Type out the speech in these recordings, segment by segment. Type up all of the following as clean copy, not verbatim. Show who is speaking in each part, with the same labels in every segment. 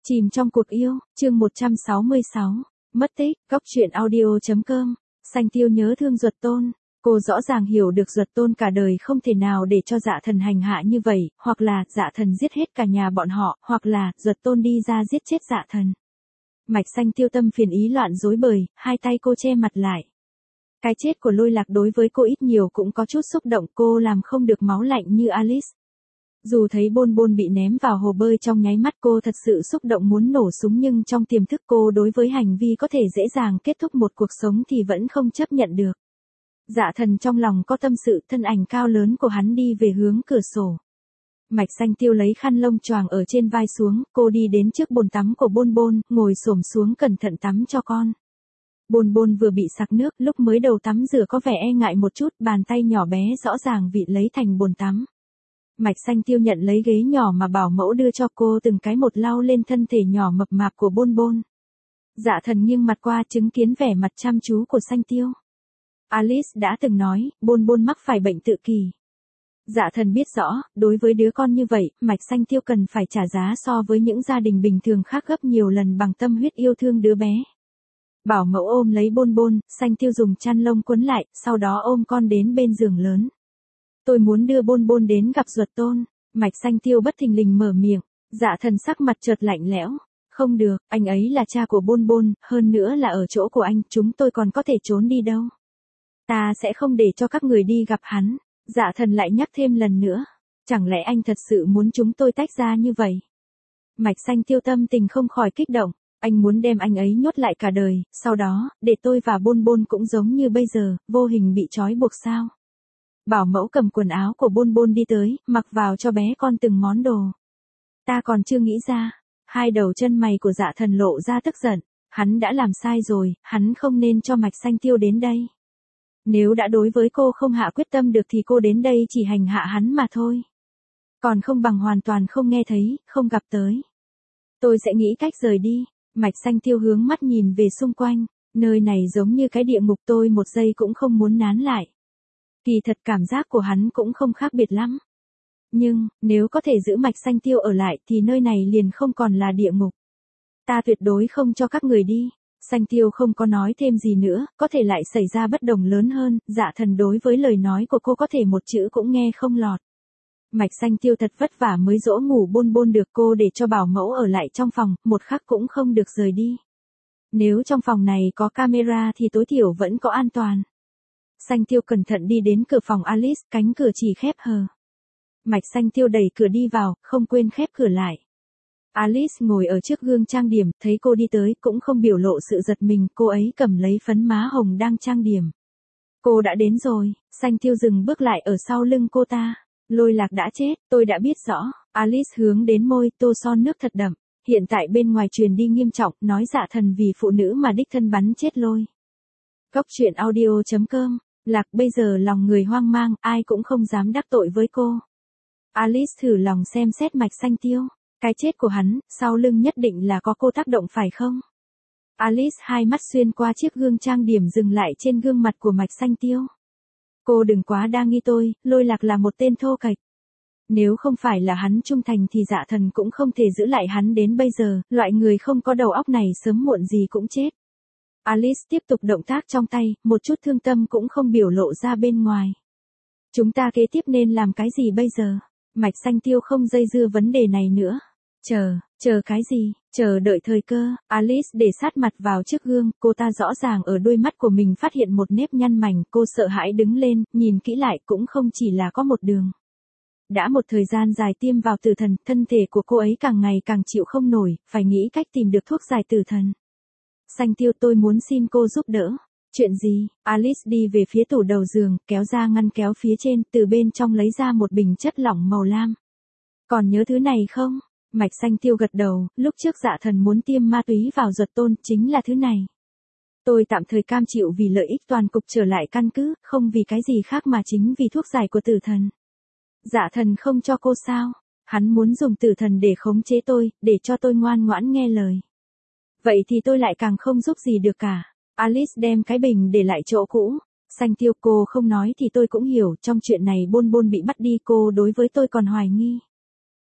Speaker 1: Chìm trong cuộc yêu, chương 166, mất tích, góc truyện audio.com, Sanh Tiêu nhớ thương Duật Tôn. Cô rõ ràng hiểu được Duật Tôn cả đời không thể nào để cho Dạ Thần hành hạ như vậy, hoặc là Dạ Thần giết hết cả nhà bọn họ, hoặc là Duật Tôn đi ra giết chết Dạ Thần. Mạch Sanh Tiêu tâm phiền ý loạn rối bời, hai tay cô che mặt lại. Cái chết của Lôi Lạc đối với cô ít nhiều cũng có chút xúc động, cô làm không được máu lạnh như Alice. Dù thấy Bôn Bôn bị ném vào hồ bơi trong nháy mắt cô thật sự xúc động muốn nổ súng, nhưng trong tiềm thức cô đối với hành vi có thể dễ dàng kết thúc một cuộc sống thì vẫn không chấp nhận được. Dạ Thần trong lòng có tâm sự, thân ảnh cao lớn của hắn đi về hướng cửa sổ. Mạch Sanh Tiêu lấy khăn lông choàng ở trên vai xuống, cô đi đến trước bồn tắm của Bôn Bôn, ngồi xổm xuống cẩn thận tắm cho con. Bôn Bôn vừa bị sặc nước, lúc mới đầu tắm rửa có vẻ e ngại một chút, bàn tay nhỏ bé rõ ràng vịn lấy thành bồn tắm. Mạch Sanh Tiêu nhận lấy ghế nhỏ mà bảo mẫu đưa cho cô từng cái một lau lên thân thể nhỏ mập mạp của Bôn Bôn. Dạ Thần nghiêng mặt qua chứng kiến vẻ mặt chăm chú của Sanh Tiêu. Alice đã từng nói, Bôn Bôn mắc phải bệnh tự kỷ. Dạ Thần biết rõ, đối với đứa con như vậy, Mạch Sanh Tiêu cần phải trả giá so với những gia đình bình thường khác gấp nhiều lần bằng tâm huyết yêu thương đứa bé. Bảo mẫu ôm lấy Bôn Bôn, Sanh Tiêu dùng chăn lông quấn lại, sau đó ôm con đến bên giường lớn. Tôi muốn đưa Bôn Bôn đến gặp Duật Tôn. Mạch Sanh Tiêu bất thình lình mở miệng. Dạ Thần sắc mặt chợt lạnh lẽo. Không được, anh ấy là cha của Bôn Bôn, hơn nữa là ở chỗ của anh, chúng tôi còn có thể trốn đi đâu. Ta sẽ không để cho các người đi gặp hắn. Dạ Thần lại nhắc thêm lần nữa. Chẳng lẽ anh thật sự muốn chúng tôi tách ra như vậy? Mạch Sanh Tiêu tâm tình không khỏi kích động. Anh muốn đem anh ấy nhốt lại cả đời, sau đó, để tôi và Bôn Bôn cũng giống như bây giờ, vô hình bị trói buộc sao? Bảo mẫu cầm quần áo của Bôn Bôn đi tới, mặc vào cho bé con từng món đồ. Ta còn chưa nghĩ ra. Hai đầu chân mày của Dạ Thần lộ ra tức giận. Hắn đã làm sai rồi, hắn không nên cho Mạch Sanh Tiêu đến đây. Nếu đã đối với cô không hạ quyết tâm được thì cô đến đây chỉ hành hạ hắn mà thôi. Còn không bằng hoàn toàn không nghe thấy, không gặp tới. Tôi sẽ nghĩ cách rời đi. Mạch Sanh Tiêu hướng mắt nhìn về xung quanh. Nơi này giống như cái địa ngục, tôi một giây cũng không muốn nán lại. Kỳ thật cảm giác của hắn cũng không khác biệt lắm. Nhưng, nếu có thể giữ Mạch Sanh Tiêu ở lại thì nơi này liền không còn là địa ngục. Ta tuyệt đối không cho các người đi. Sanh Tiêu không có nói thêm gì nữa, có thể lại xảy ra bất đồng lớn hơn. Dạ Thần đối với lời nói của cô có thể một chữ cũng nghe không lọt. Mạch Sanh Tiêu thật vất vả mới dỗ ngủ Bôn Bôn được, cô để cho bảo mẫu ở lại trong phòng, một khắc cũng không được rời đi. Nếu trong phòng này có camera thì tối thiểu vẫn có an toàn. Sanh Tiêu cẩn thận đi đến cửa phòng Alice, cánh cửa chỉ khép hờ. Mạch Sanh Tiêu đẩy cửa đi vào, không quên khép cửa lại. Alice ngồi ở trước gương trang điểm, thấy cô đi tới cũng không biểu lộ sự giật mình, cô ấy cầm lấy phấn má hồng đang trang điểm. Cô đã đến rồi. Sanh Tiêu dừng bước lại ở sau lưng cô ta. Lôi Lạc đã chết, tôi đã biết rõ. Alice hướng đến môi, tô son nước thật đậm. Hiện tại bên ngoài truyền đi nghiêm trọng, nói Dạ Thần vì phụ nữ mà đích thân bắn chết Lôi. Góc truyện audio.com. Lạc bây giờ lòng người hoang mang, ai cũng không dám đắc tội với cô. Alice thử lòng xem xét Mạch Sanh Tiêu. Cái chết của hắn, sau lưng nhất định là có cô tác động phải không? Alice hai mắt xuyên qua chiếc gương trang điểm dừng lại trên gương mặt của Mạch Sanh Tiêu. Cô đừng quá đa nghi tôi, Lôi Lạc là một tên thô kệch. Nếu không phải là hắn trung thành thì Dạ Thần cũng không thể giữ lại hắn đến bây giờ, loại người không có đầu óc này sớm muộn gì cũng chết. Alice tiếp tục động tác trong tay, một chút thương tâm cũng không biểu lộ ra bên ngoài. Chúng ta kế tiếp nên làm cái gì bây giờ? Mạch Sanh Tiêu không dây dưa vấn đề này nữa. Chờ cái gì? Chờ đợi thời cơ. Alice để sát mặt vào trước gương, cô ta rõ ràng ở đôi mắt của mình phát hiện một nếp nhăn mảnh, cô sợ hãi đứng lên, nhìn kỹ lại cũng không chỉ là có một đường. Đã một thời gian dài tiêm vào tử thần, thân thể của cô ấy càng ngày càng chịu không nổi, phải nghĩ cách tìm được thuốc giải tử thần. Sanh Tiêu, tôi muốn xin cô giúp đỡ. Chuyện gì? Alice đi về phía tủ đầu giường, kéo ra ngăn kéo phía trên, từ bên trong lấy ra một bình chất lỏng màu lam. Còn nhớ thứ này không? Mạch Sanh Tiêu gật đầu, lúc trước Dạ Thần muốn tiêm ma túy vào Duật Tôn, chính là thứ này. Tôi tạm thời cam chịu vì lợi ích toàn cục trở lại căn cứ, không vì cái gì khác mà chính vì thuốc giải của tử thần. Dạ Thần không cho cô sao? Hắn muốn dùng tử thần để khống chế tôi, để cho tôi ngoan ngoãn nghe lời. Vậy thì tôi lại càng không giúp gì được cả. Alice đem cái bình để lại chỗ cũ. Sanh Tiêu, cô không nói thì tôi cũng hiểu, trong chuyện này Bôn Bôn bị bắt đi cô đối với tôi còn hoài nghi.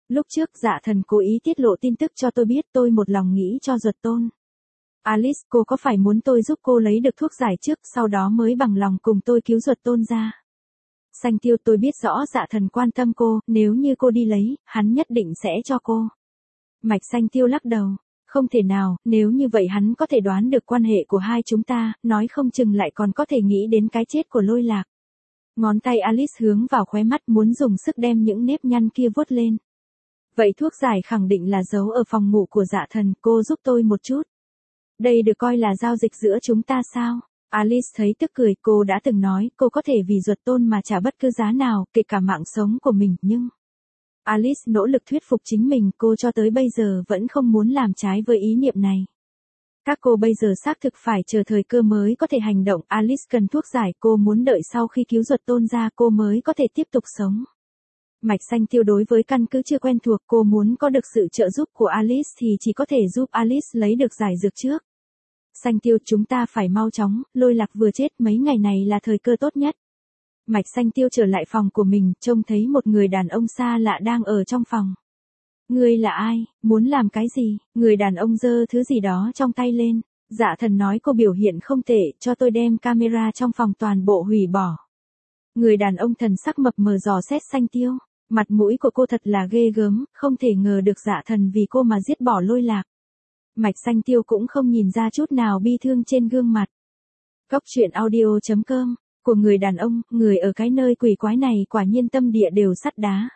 Speaker 1: Lúc trước Dạ Thần cố ý tiết lộ tin tức cho tôi biết, tôi một lòng nghĩ cho Duật Tôn. Alice, cô có phải muốn tôi giúp cô lấy được thuốc giải trước, sau đó mới bằng lòng cùng tôi cứu Duật Tôn ra? Xanh Tiêu, tôi biết rõ Dạ Thần quan tâm cô, nếu như cô đi lấy, hắn nhất định sẽ cho cô. Mạch Xanh Tiêu lắc đầu. Không thể nào, nếu như vậy hắn có thể đoán được quan hệ của hai chúng ta, nói không chừng lại còn có thể nghĩ đến cái chết của Lôi Lạc. Ngón tay Alice hướng vào khóe mắt, muốn dùng sức đem những nếp nhăn kia vuốt lên. Vậy thuốc giải khẳng định là giấu ở phòng ngủ của Dạ Thần, cô giúp tôi một chút. Đây được coi là giao dịch giữa chúng ta sao? Alice thấy tức cười, cô đã từng nói, cô có thể vì Duật Tôn mà trả bất cứ giá nào, kể cả mạng sống của mình, nhưng... Alice nỗ lực thuyết phục chính mình, cô cho tới bây giờ vẫn không muốn làm trái với ý niệm này. Các cô bây giờ xác thực phải chờ thời cơ mới có thể hành động, Alice cần thuốc giải, cô muốn đợi sau khi cứu Duật Tôn ra cô mới có thể tiếp tục sống. Mạch Xanh Tiêu đối với căn cứ chưa quen thuộc, cô muốn có được sự trợ giúp của Alice thì chỉ có thể giúp Alice lấy được giải dược trước. Xanh Tiêu, chúng ta phải mau chóng, Lôi Lạc vừa chết, mấy ngày này là thời cơ tốt nhất. Mạch Xanh Tiêu trở lại phòng của mình, trông thấy một người đàn ông xa lạ đang ở trong phòng. Ngươi là ai, muốn làm cái gì? Người đàn ông giơ thứ gì đó trong tay lên. Dạ Thần nói cô biểu hiện không tệ, cho tôi đem camera trong phòng toàn bộ hủy bỏ. Người đàn ông thần sắc mập mờ dò xét Xanh Tiêu. Mặt mũi của cô thật là ghê gớm, không thể ngờ được Dạ Thần vì cô mà giết bỏ Lôi Lạc. Mạch Xanh Tiêu cũng không nhìn ra chút nào bi thương trên gương mặt. Cóc truyện audio.com, của người đàn ông, người ở cái nơi quỷ quái này quả nhiên tâm địa đều sắt đá.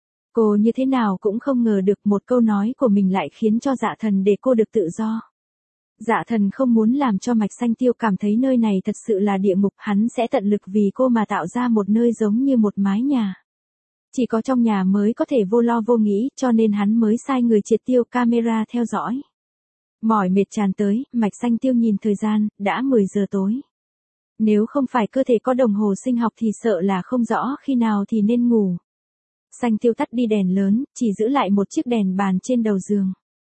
Speaker 1: Cô như thế nào cũng không ngờ được một câu nói của mình lại khiến cho Dạ Thần để cô được tự do. Dạ Thần không muốn làm cho Mạch Xanh Tiêu cảm thấy nơi này thật sự là địa ngục, hắn sẽ tận lực vì cô mà tạo ra một nơi giống như một mái nhà. Chỉ có trong nhà mới có thể vô lo vô nghĩ, cho nên hắn mới sai người triệt tiêu camera theo dõi. Mỏi mệt tràn tới, Mạch Xanh Tiêu nhìn thời gian, đã 10 giờ tối. Nếu không phải cơ thể có đồng hồ sinh học thì sợ là không rõ khi nào thì nên ngủ. Xanh Tiêu tắt đi đèn lớn, chỉ giữ lại một chiếc đèn bàn trên đầu giường.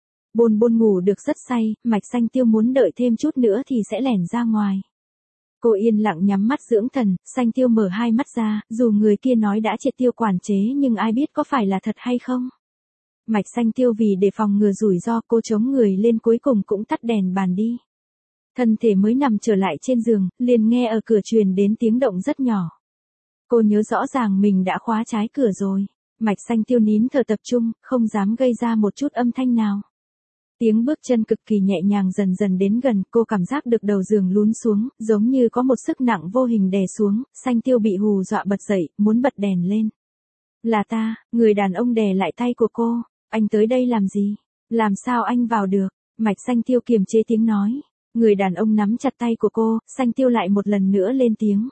Speaker 1: Bôn Bôn ngủ được rất say, Mạch Xanh Tiêu muốn đợi thêm chút nữa thì sẽ lẻn ra ngoài. Cô yên lặng nhắm mắt dưỡng thần, Xanh Tiêu mở hai mắt ra, dù người kia nói đã triệt tiêu quản chế nhưng ai biết có phải là thật hay không. Mạch Xanh Tiêu vì để phòng ngừa rủi ro, cô chống người lên cuối cùng cũng tắt đèn bàn đi. Thân thể mới nằm trở lại trên giường, liền nghe ở cửa truyền đến tiếng động rất nhỏ. Cô nhớ rõ ràng mình đã khóa trái cửa rồi. Mạch Xanh Tiêu nín thở tập trung, không dám gây ra một chút âm thanh nào. Tiếng bước chân cực kỳ nhẹ nhàng dần dần đến gần, cô cảm giác được đầu giường lún xuống, giống như có một sức nặng vô hình đè xuống, Xanh Tiêu bị hù dọa bật dậy, muốn bật đèn lên. Là ta, người đàn ông đè lại tay của cô, anh tới đây làm gì? Làm sao anh vào được? Mạch Xanh Tiêu kiềm chế tiếng nói. Người đàn ông nắm chặt tay của cô, Xanh Tiêu lại một lần nữa lên tiếng.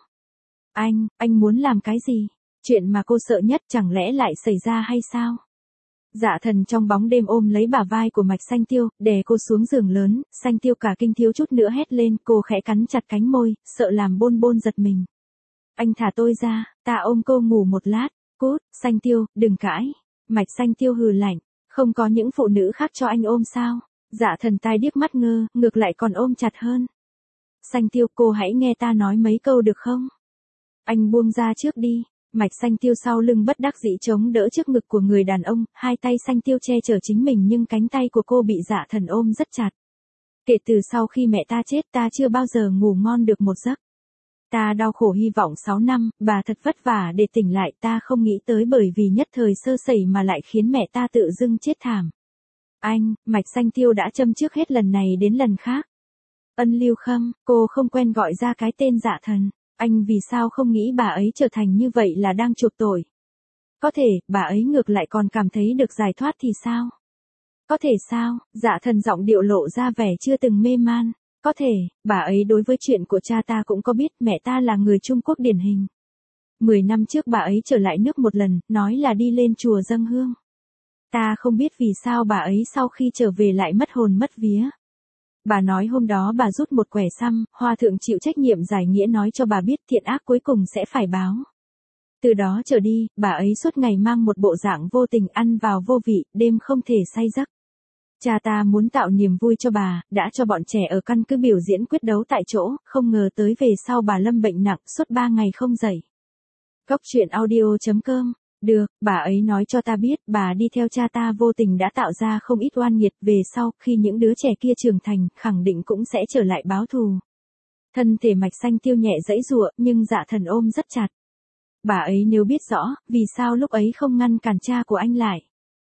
Speaker 1: Anh muốn làm cái gì? Chuyện mà cô sợ nhất chẳng lẽ lại xảy ra hay sao? Dạ Thần trong bóng đêm ôm lấy bả vai của Mạch Xanh Tiêu, đè cô xuống giường lớn, Xanh Tiêu cả kinh thiếu chút nữa hét lên, cô khẽ cắn chặt cánh môi, sợ làm Bôn Bôn giật mình. Anh thả tôi ra, ta ôm cô ngủ một lát, cút, Xanh Tiêu, đừng cãi. Mạch Xanh Tiêu hừ lạnh, không có những phụ nữ khác cho anh ôm sao? Dạ Thần tai điếc mắt ngơ, ngược lại còn ôm chặt hơn. Xanh Tiêu, cô hãy nghe ta nói mấy câu được không? Anh buông ra trước đi. Mạch Xanh Tiêu sau lưng bất đắc dĩ chống đỡ trước ngực của người đàn ông, hai tay Xanh Tiêu che chở chính mình nhưng cánh tay của cô bị Dạ Thần ôm rất chặt. Kể từ sau khi mẹ ta chết ta chưa bao giờ ngủ ngon được một giấc. Ta đau khổ hy vọng 6 năm, bà thật vất vả để tỉnh lại, ta không nghĩ tới bởi vì nhất thời sơ sẩy mà lại khiến mẹ ta tự dưng chết thảm. Anh, Mạch Xanh Tiêu đã châm trước hết lần này đến lần khác. Ân Lưu Khâm, cô không quen gọi ra cái tên Dạ Thần. Anh vì sao không nghĩ bà ấy trở thành như vậy là đang chuộc tội? Có thể, bà ấy ngược lại còn cảm thấy được giải thoát thì sao? Có thể sao? Dạ Thần giọng điệu lộ ra vẻ chưa từng mê man. Có thể, bà ấy đối với chuyện của cha ta cũng có biết, mẹ ta là người Trung Quốc điển hình. 10 năm trước bà ấy trở lại nước một lần, nói là đi lên chùa dâng hương. Ta không biết vì sao bà ấy sau khi trở về lại mất hồn mất vía. Bà nói hôm đó bà rút một quẻ xăm, Hòa thượng chịu trách nhiệm giải nghĩa nói cho bà biết thiện ác cuối cùng sẽ phải báo. Từ đó trở đi, bà ấy suốt ngày mang một bộ dạng vô tình ăn vào vô vị, đêm không thể say giấc. Cha ta muốn tạo niềm vui cho bà, đã cho bọn trẻ ở căn cứ biểu diễn quyết đấu tại chỗ, không ngờ tới về sau bà lâm bệnh nặng, suốt 3 ngày không dậy. Cóc truyện audio.com Được, bà ấy nói cho ta biết, bà đi theo cha ta vô tình đã tạo ra không ít oan nghiệt, về sau, khi những đứa trẻ kia trưởng thành, khẳng định cũng sẽ trở lại báo thù. Thân thể Mạch Xanh Tiêu nhẹ giãy giụa, nhưng Dạ Thần ôm rất chặt. Bà ấy nếu biết rõ, vì sao lúc ấy không ngăn cản cha của anh lại.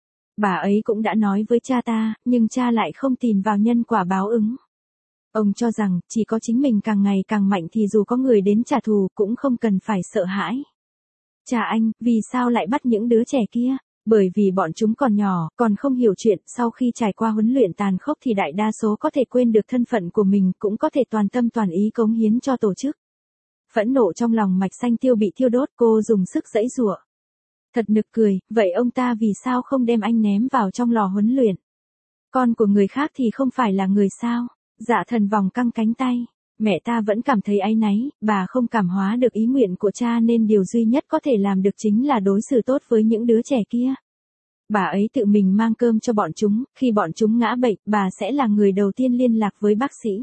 Speaker 1: Bà ấy cũng đã nói với cha ta, nhưng cha lại không tin vào nhân quả báo ứng. Ông cho rằng, chỉ có chính mình càng ngày càng mạnh thì dù có người đến trả thù, cũng không cần phải sợ hãi. Cha anh, vì sao lại bắt những đứa trẻ kia? Bởi vì bọn chúng còn nhỏ, còn không hiểu chuyện, sau khi trải qua huấn luyện tàn khốc thì đại đa số có thể quên được thân phận của mình, cũng có thể toàn tâm toàn ý cống hiến cho tổ chức. Phẫn nộ trong lòng Mạch Xanh Tiêu bị thiêu đốt, cô dùng sức giãy giụa. Thật nực cười, vậy ông ta vì sao không đem anh ném vào trong lò huấn luyện? Con của người khác thì không phải là người sao? Dạ Thần vòng căng cánh tay. Mẹ ta vẫn cảm thấy áy náy, bà không cảm hóa được ý nguyện của cha nên điều duy nhất có thể làm được chính là đối xử tốt với những đứa trẻ kia. Bà ấy tự mình mang cơm cho bọn chúng, khi bọn chúng ngã bệnh, bà sẽ là người đầu tiên liên lạc với bác sĩ.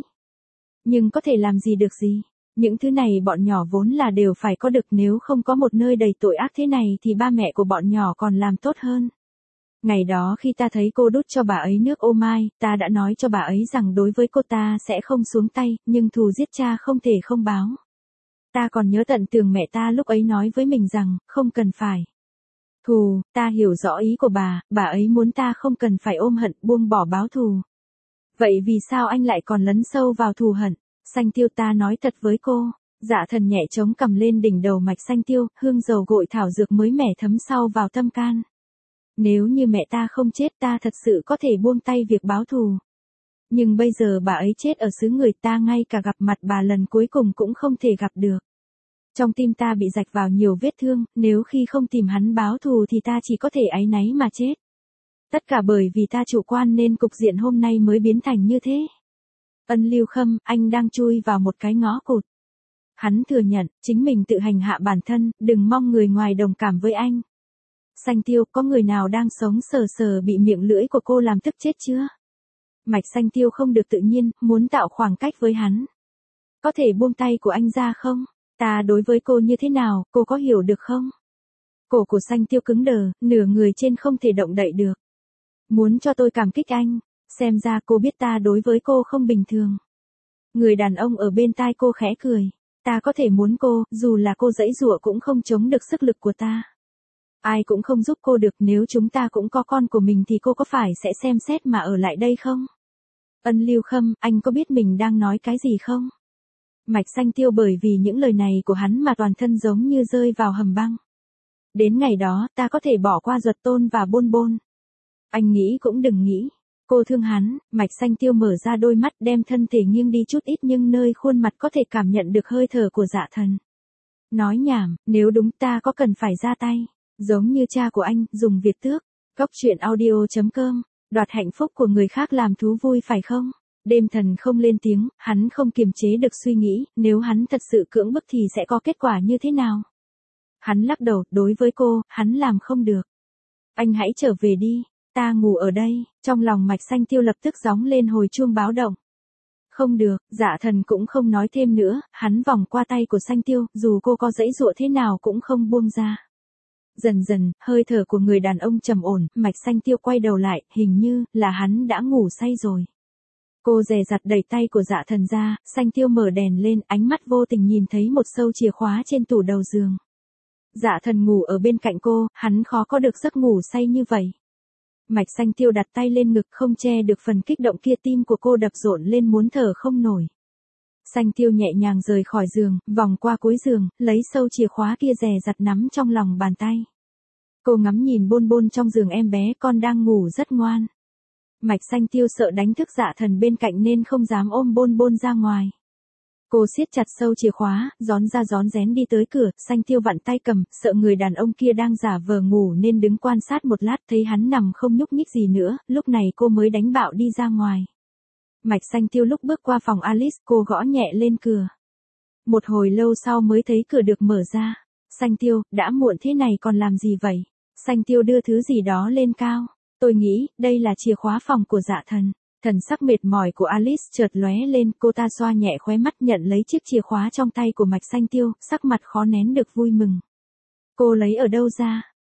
Speaker 1: Nhưng có thể làm gì được gì? Những thứ này bọn nhỏ vốn là đều phải có được, nếu không có một nơi đầy tội ác thế này thì ba mẹ của bọn nhỏ còn làm tốt hơn. Ngày đó khi ta thấy cô đút cho bà ấy nước ô mai, ta đã nói cho bà ấy rằng đối với cô ta sẽ không xuống tay, nhưng thù giết cha không thể không báo. Ta còn nhớ tận tường mẹ ta lúc ấy nói với mình rằng, không cần phải. Thù, ta hiểu rõ ý của bà ấy muốn ta không cần phải ôm hận, buông bỏ báo thù. Vậy vì sao anh lại còn lấn sâu vào thù hận? Xanh Tiêu, ta nói thật với cô. Dạ Thần nhẹ chống cầm lên đỉnh đầu Mạch Xanh Tiêu, hương dầu gội thảo dược mới mẻ thấm sâu vào tâm can. Nếu như mẹ ta không chết, ta thật sự có thể buông tay việc báo thù. Nhưng bây giờ bà ấy chết ở xứ người, ta ngay cả gặp mặt bà lần cuối cùng cũng không thể gặp được. Trong tim ta bị rạch vào nhiều vết thương, nếu khi không tìm hắn báo thù thì ta chỉ có thể áy náy mà chết. Tất cả bởi vì ta chủ quan nên cục diện hôm nay mới biến thành như thế. Ân Lưu Khâm, anh đang chui vào một cái ngõ cụt. Hắn thừa nhận, chính mình tự hành hạ bản thân, đừng mong người ngoài đồng cảm với anh. Xanh Tiêu, có người nào đang sống sờ sờ bị miệng lưỡi của cô làm tức chết chưa? Mạch Xanh Tiêu không được tự nhiên, muốn tạo khoảng cách với hắn. Có thể buông tay của anh ra không? Ta đối với cô như thế nào, cô có hiểu được không? Cổ của Xanh Tiêu cứng đờ, nửa người trên không thể động đậy được. Muốn cho tôi cảm kích anh, xem ra cô biết ta đối với cô không bình thường. Người đàn ông ở bên tai cô khẽ cười. Ta có thể muốn cô, dù là cô giãy giụa cũng không chống được sức lực của ta. Ai cũng không giúp cô được, nếu chúng ta cũng có con của mình thì cô có phải sẽ xem xét mà ở lại đây không? Ân Lưu Khâm, anh có biết mình đang nói cái gì không? Mạch Xanh Tiêu bởi vì những lời này của hắn mà toàn thân giống như rơi vào hầm băng. Đến ngày đó, ta có thể bỏ qua Duật Tôn và Bôn Bôn. Anh nghĩ cũng đừng nghĩ. Cô thương hắn. Mạch Xanh Tiêu mở ra đôi mắt, đem thân thể nghiêng đi chút ít nhưng nơi khuôn mặt có thể cảm nhận được hơi thở của Dạ Thần. Nói nhảm, nếu đúng ta có cần phải ra tay. Giống như cha của anh, dùng Việt tước. Cóc truyện audio.com. Đoạt hạnh phúc của người khác làm thú vui phải không? Đêm Thần không lên tiếng, hắn không kiềm chế được suy nghĩ, nếu hắn thật sự cưỡng bức thì sẽ có kết quả như thế nào? Hắn lắc đầu, đối với cô, hắn làm không được. Anh hãy trở về đi, ta ngủ ở đây. Trong lòng Mạch Xanh Tiêu lập tức gióng lên hồi chuông báo động. Không được, Dạ Thần cũng không nói thêm nữa, hắn vòng qua tay của Xanh Tiêu, dù cô có giãy giụa thế nào cũng không buông ra. Dần dần, hơi thở của người đàn ông trầm ổn, Mạch Xanh Tiêu quay đầu lại, hình như là hắn đã ngủ say rồi. Cô dè dặt đẩy tay của Dạ Thần ra, Xanh Tiêu mở đèn lên, ánh mắt vô tình nhìn thấy một sâu chìa khóa trên tủ đầu giường. Dạ Thần ngủ ở bên cạnh cô, hắn khó có được giấc ngủ say như vậy. Mạch Xanh Tiêu đặt tay lên ngực, không che được phần kích động kia, tim của cô đập rộn lên muốn thở không nổi. Xanh Tiêu nhẹ nhàng rời khỏi giường, vòng qua cuối giường, lấy sâu chìa khóa kia dè dặt nắm trong lòng bàn tay. Cô ngắm nhìn Bôn Bôn trong giường, em bé con đang ngủ rất ngoan. Mạch Xanh Tiêu sợ đánh thức Dạ Thần bên cạnh nên không dám ôm Bôn Bôn ra ngoài. Cô siết chặt sâu chìa khóa, rón ra rón rén đi tới cửa, Xanh Tiêu vặn tay cầm, sợ người đàn ông kia đang giả vờ ngủ nên đứng quan sát một lát, thấy hắn nằm không nhúc nhích gì nữa, lúc này cô mới đánh bạo đi ra ngoài. Mạch Xanh Tiêu lúc bước qua phòng Alice, cô gõ nhẹ lên cửa. Một hồi lâu sau mới thấy cửa được mở ra. Xanh Tiêu, đã muộn thế này còn làm gì vậy? Xanh Tiêu đưa thứ gì đó lên cao. Tôi nghĩ, đây là chìa khóa phòng của Dạ Thần. Thần sắc mệt mỏi của Alice chợt lóe lên, cô ta xoa nhẹ khóe mắt nhận lấy chiếc chìa khóa trong tay của Mạch Xanh Tiêu, sắc mặt khó nén được vui mừng. Cô lấy ở đâu ra?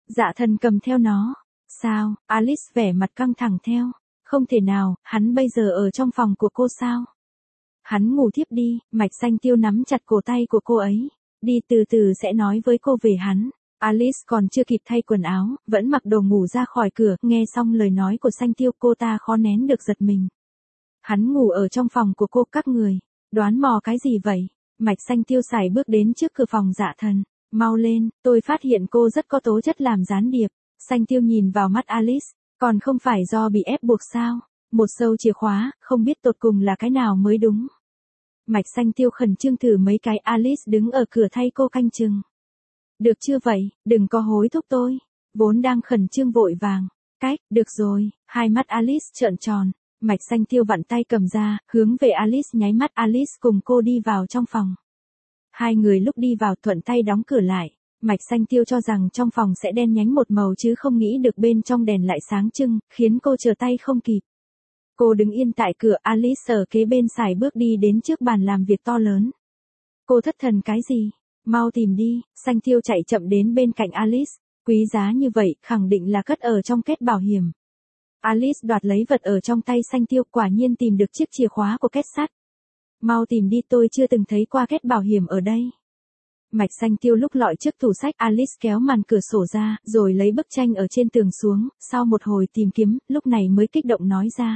Speaker 1: Dạ thần cầm theo nó. Sao? Alice vẻ mặt căng thẳng theo. Không thể nào, hắn bây giờ ở trong phòng của cô sao? Hắn ngủ thiếp đi, Mạch Xanh Tiêu nắm chặt cổ tay của cô ấy. Đi từ từ sẽ nói với cô về hắn. Alice còn chưa kịp thay quần áo, vẫn mặc đồ ngủ ra khỏi cửa, nghe xong lời nói của Xanh Tiêu cô ta khó nén được giật mình. Hắn ngủ ở trong phòng của cô, các người. Đoán mò cái gì vậy? Mạch Xanh Tiêu sải bước đến trước cửa phòng Dạ thần. Mau lên, tôi phát hiện cô rất có tố chất làm gián điệp. Xanh Tiêu nhìn vào mắt Alice, còn không phải do bị ép buộc sao? Một sâu chìa khóa, không biết tột cùng là cái nào mới đúng. Mạch Xanh Tiêu khẩn trương thử mấy cái, Alice đứng ở cửa thay cô canh chừng. Được chưa vậy, đừng có hối thúc tôi. Vốn đang khẩn trương vội vàng. Được rồi, hai mắt Alice trợn tròn. Mạch Xanh Tiêu vặn tay cầm ra, hướng về Alice nháy mắt, Alice cùng cô đi vào trong phòng. Hai người lúc đi vào thuận tay đóng cửa lại. Mạch Xanh Tiêu cho rằng trong phòng sẽ đen nhánh một màu chứ không nghĩ được bên trong đèn lại sáng trưng, khiến cô trở tay không kịp. Cô đứng yên tại cửa, Alice ở kế bên sải bước đi đến trước bàn làm việc to lớn. Cô thất thần cái gì? Mau tìm đi. Xanh Tiêu chạy chậm đến bên cạnh Alice. Quý giá như vậy, khẳng định là cất ở trong két bảo hiểm. Alice đoạt lấy vật ở trong tay Xanh Tiêu, quả nhiên tìm được chiếc chìa khóa của két sắt. Mau tìm đi, tôi chưa từng thấy qua két bảo hiểm ở đây. Mạch Xanh Tiêu lúc lọi trước tủ sách, Alice kéo màn cửa sổ ra, rồi lấy bức tranh ở trên tường xuống, sau một hồi tìm kiếm, lúc này mới kích động nói ra.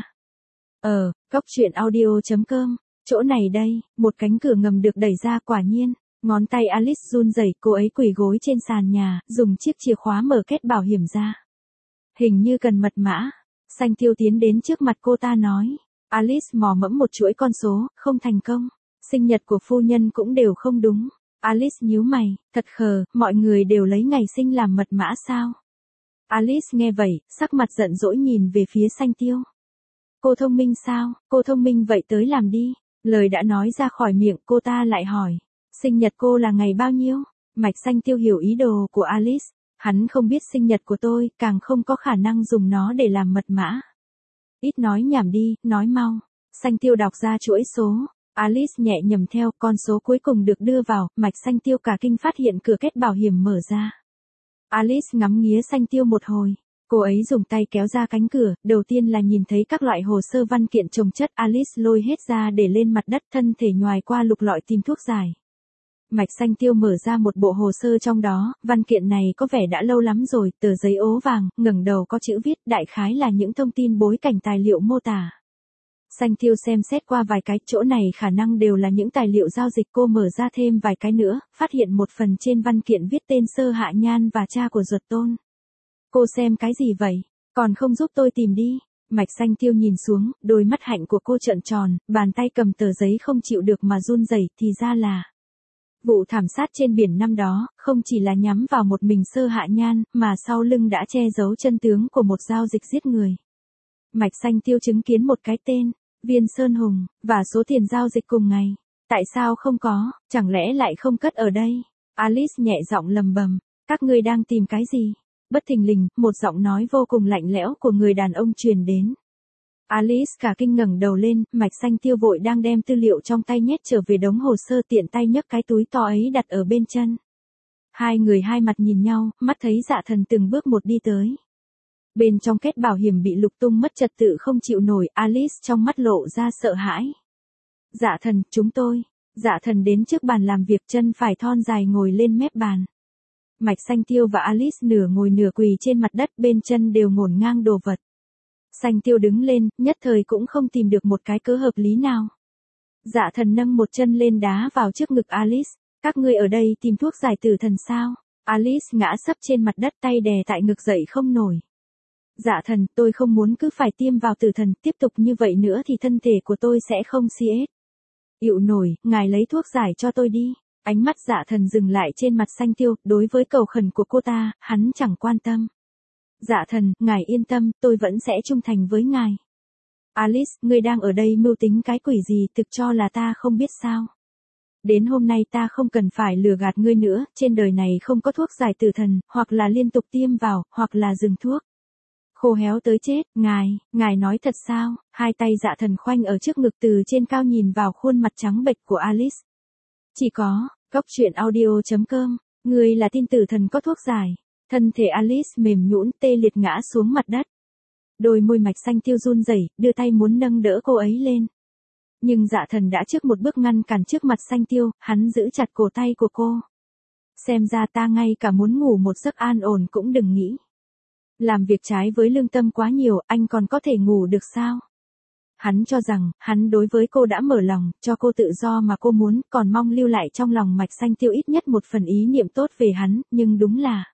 Speaker 1: Cóc truyện audio.com, chỗ này đây, một cánh cửa ngầm được đẩy ra, quả nhiên, ngón tay Alice run rẩy, cô ấy quỳ gối trên sàn nhà, dùng chiếc chìa khóa mở két bảo hiểm ra. Hình như cần mật mã. Xanh Tiêu tiến đến trước mặt cô ta nói. Alice mò mẫm một chuỗi con số, không thành công. Sinh nhật của phu nhân cũng đều không đúng. Alice nhíu mày, thật khờ, mọi người đều lấy ngày sinh làm mật mã sao? Alice nghe vậy, sắc mặt giận dỗi nhìn về phía Xanh Tiêu. Cô thông minh sao? Cô thông minh vậy tới làm đi. Lời đã nói ra khỏi miệng, cô ta lại hỏi. Sinh nhật cô là ngày bao nhiêu? Mạch Xanh Tiêu hiểu ý đồ của Alice. Hắn không biết sinh nhật của tôi, càng không có khả năng dùng nó để làm mật mã. Ít nói nhảm đi, nói mau. Xanh Tiêu đọc ra chuỗi số. Alice nhẹ nhầm theo, con số cuối cùng được đưa vào, Mạch Xanh Tiêu cả kinh phát hiện cửa két bảo hiểm mở ra. Alice ngắm nghía Xanh Tiêu một hồi. Cô ấy dùng tay kéo ra cánh cửa, đầu tiên là nhìn thấy các loại hồ sơ văn kiện chồng chất, Alice lôi hết ra để lên mặt đất, thân thể nhoài qua lục lọi tìm thuốc giải. Mạch Xanh Tiêu mở ra một bộ hồ sơ trong đó, văn kiện này có vẻ đã lâu lắm rồi, tờ giấy ố vàng, ngẩng đầu có chữ viết, đại khái là những thông tin bối cảnh tài liệu mô tả. Xanh Tiêu xem xét qua vài cái, chỗ này khả năng đều là những tài liệu giao dịch, cô mở ra thêm vài cái nữa, phát hiện một phần trên văn kiện viết tên Sơ Hạ Nhan và cha của Duật Tôn. Cô xem cái gì vậy? Còn không giúp tôi tìm đi. Mạch Xanh Tiêu nhìn xuống, đôi mắt hạnh của cô trợn tròn, bàn tay cầm tờ giấy không chịu được mà run rẩy, thì ra là vụ thảm sát trên biển năm đó, không chỉ là nhắm vào một mình Sơ Hạ Nhan, mà sau lưng đã che giấu chân tướng của một giao dịch giết người. Mạch Xanh Tiêu chứng kiến một cái tên, Viên Sơn Hùng, và số tiền giao dịch cùng ngày. Tại sao không có, chẳng lẽ lại không cất ở đây? Alice nhẹ giọng lầm bầm, các ngươi đang tìm cái gì? Bất thình lình, một giọng nói vô cùng lạnh lẽo của người đàn ông truyền đến. Alice cả kinh ngẩng đầu lên, Mạch Xanh Tiêu vội đang đem tư liệu trong tay nhét trở về đống hồ sơ, tiện tay nhấc cái túi to ấy đặt ở bên chân. Hai người hai mặt nhìn nhau, mắt thấy Dạ Thần từng bước một đi tới. Bên trong két bảo hiểm bị lục tung mất trật tự không chịu nổi, Alice trong mắt lộ ra sợ hãi. Dạ Thần, chúng tôi. Dạ Thần đến trước bàn làm việc, chân phải thon dài ngồi lên mép bàn. Mạch Xanh Tiêu và Alice nửa ngồi nửa quỳ trên mặt đất, bên chân đều ngổn ngang đồ vật. Xanh Tiêu đứng lên, nhất thời cũng không tìm được một cái cớ hợp lý nào. Dạ Thần nâng một chân lên đá vào trước ngực Alice. Các ngươi ở đây tìm thuốc giải tử thần sao? Alice ngã sấp trên mặt đất, tay đè tại ngực dậy không nổi. Dạ Thần, tôi không muốn cứ phải tiêm vào tử thần, tiếp tục như vậy nữa thì thân thể của tôi sẽ không CS. Chịu nổi, ngài lấy thuốc giải cho tôi đi. Ánh mắt Dạ Thần dừng lại trên mặt Xanh Tiêu, đối với cầu khẩn của cô ta, hắn chẳng quan tâm. Dạ Thần, ngài yên tâm, tôi vẫn sẽ trung thành với ngài. Alice, ngươi đang ở đây mưu tính cái quỷ gì, thực cho là ta không biết sao? Đến hôm nay ta không cần phải lừa gạt ngươi nữa, trên đời này không có thuốc giải tử thần, hoặc là liên tục tiêm vào, hoặc là dừng thuốc. Khô héo tới chết, ngài nói thật sao? Hai tay Dạ Thần khoanh ở trước ngực, từ trên cao nhìn vào khuôn mặt trắng bệch của Alice. Chỉ có, cóc truyện audio.com, ngươi là tin tử thần có thuốc giải. Thân thể Alice mềm nhũn tê liệt ngã xuống mặt đất. Đôi môi mạch xanh tiêu run rẩy, đưa tay muốn nâng đỡ cô ấy lên. Nhưng Dạ Thần đã trước một bước ngăn cản trước mặt xanh tiêu, hắn giữ chặt cổ tay của cô. Xem ra ta ngay cả muốn ngủ một giấc an ổn cũng đừng nghĩ. Làm việc trái với lương tâm quá nhiều, anh còn có thể ngủ được sao? Hắn cho rằng, hắn đối với cô đã mở lòng, cho cô tự do mà cô muốn, còn mong lưu lại trong lòng mạch xanh tiêu ít nhất một phần ý niệm tốt về hắn, nhưng đúng là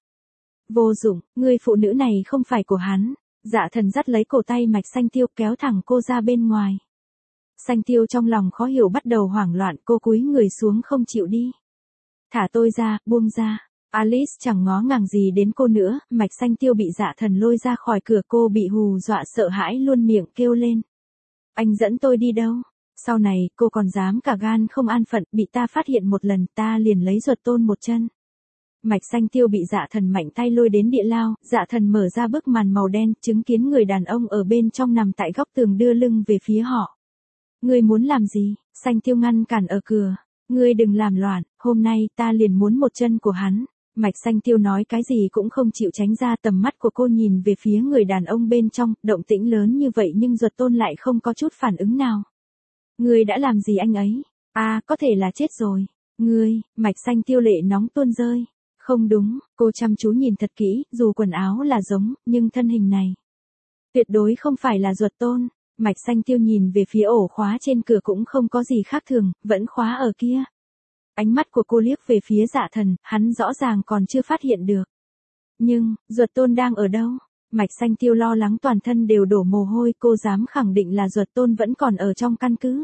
Speaker 1: vô dụng, người phụ nữ này không phải của hắn. Dạ Thần dắt lấy cổ tay mạch xanh tiêu kéo thẳng cô ra bên ngoài. Xanh tiêu trong lòng khó hiểu bắt đầu hoảng loạn, cô cúi người xuống không chịu đi. Thả tôi ra, buông ra. Alice chẳng ngó ngàng gì đến cô nữa, mạch xanh tiêu bị Dạ Thần lôi ra khỏi cửa, cô bị hù dọa sợ hãi luôn miệng kêu lên. Anh dẫn tôi đi đâu? Sau này, cô còn dám cả gan không an phận, bị ta phát hiện một lần, ta liền lấy ruột tôn một chân. Mạch xanh tiêu bị Dạ Thần mạnh tay lôi đến địa lao, Dạ Thần mở ra bức màn màu đen, chứng kiến người đàn ông ở bên trong nằm tại góc tường đưa lưng về phía họ. Ngươi muốn làm gì? Xanh tiêu ngăn cản ở cửa. Ngươi đừng làm loạn, hôm nay ta liền muốn một chân của hắn. Mạch xanh tiêu nói cái gì cũng không chịu tránh ra, tầm mắt của cô nhìn về phía người đàn ông bên trong, động tĩnh lớn như vậy nhưng ruột tôn lại không có chút phản ứng nào. Ngươi đã làm gì anh ấy? À, có thể là chết rồi. Ngươi, mạch xanh tiêu lệ nóng tuôn rơi. Không đúng, cô chăm chú nhìn thật kỹ, dù quần áo là giống, nhưng thân hình này tuyệt đối không phải là ruột tôn. Mạch xanh tiêu nhìn về phía ổ khóa trên cửa cũng không có gì khác thường, vẫn khóa ở kia. Ánh mắt của cô liếc về phía Dạ Thần, hắn rõ ràng còn chưa phát hiện được. Nhưng, ruột tôn đang ở đâu? Mạch xanh tiêu lo lắng toàn thân đều đổ mồ hôi, cô dám khẳng định là ruột tôn vẫn còn ở trong căn cứ.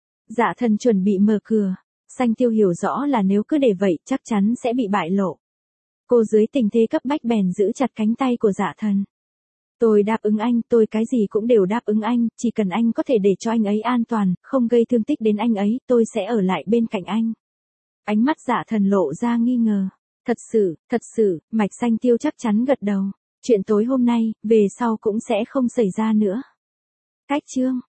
Speaker 1: Dạ Thần chuẩn bị mở cửa. Xanh tiêu hiểu rõ là nếu cứ để vậy chắc chắn sẽ bị bại lộ. Cô dưới tình thế cấp bách bèn giữ chặt cánh tay của Dạ Thần. Tôi đáp ứng anh, tôi cái gì cũng đều đáp ứng anh, chỉ cần anh có thể để cho anh ấy an toàn, không gây thương tích đến anh ấy, tôi sẽ ở lại bên cạnh anh. Ánh mắt Dạ Thần lộ ra nghi ngờ. Thật sự, mạch xanh tiêu chắc chắn gật đầu. Chuyện tối hôm nay, về sau cũng sẽ không xảy ra nữa. Cách chương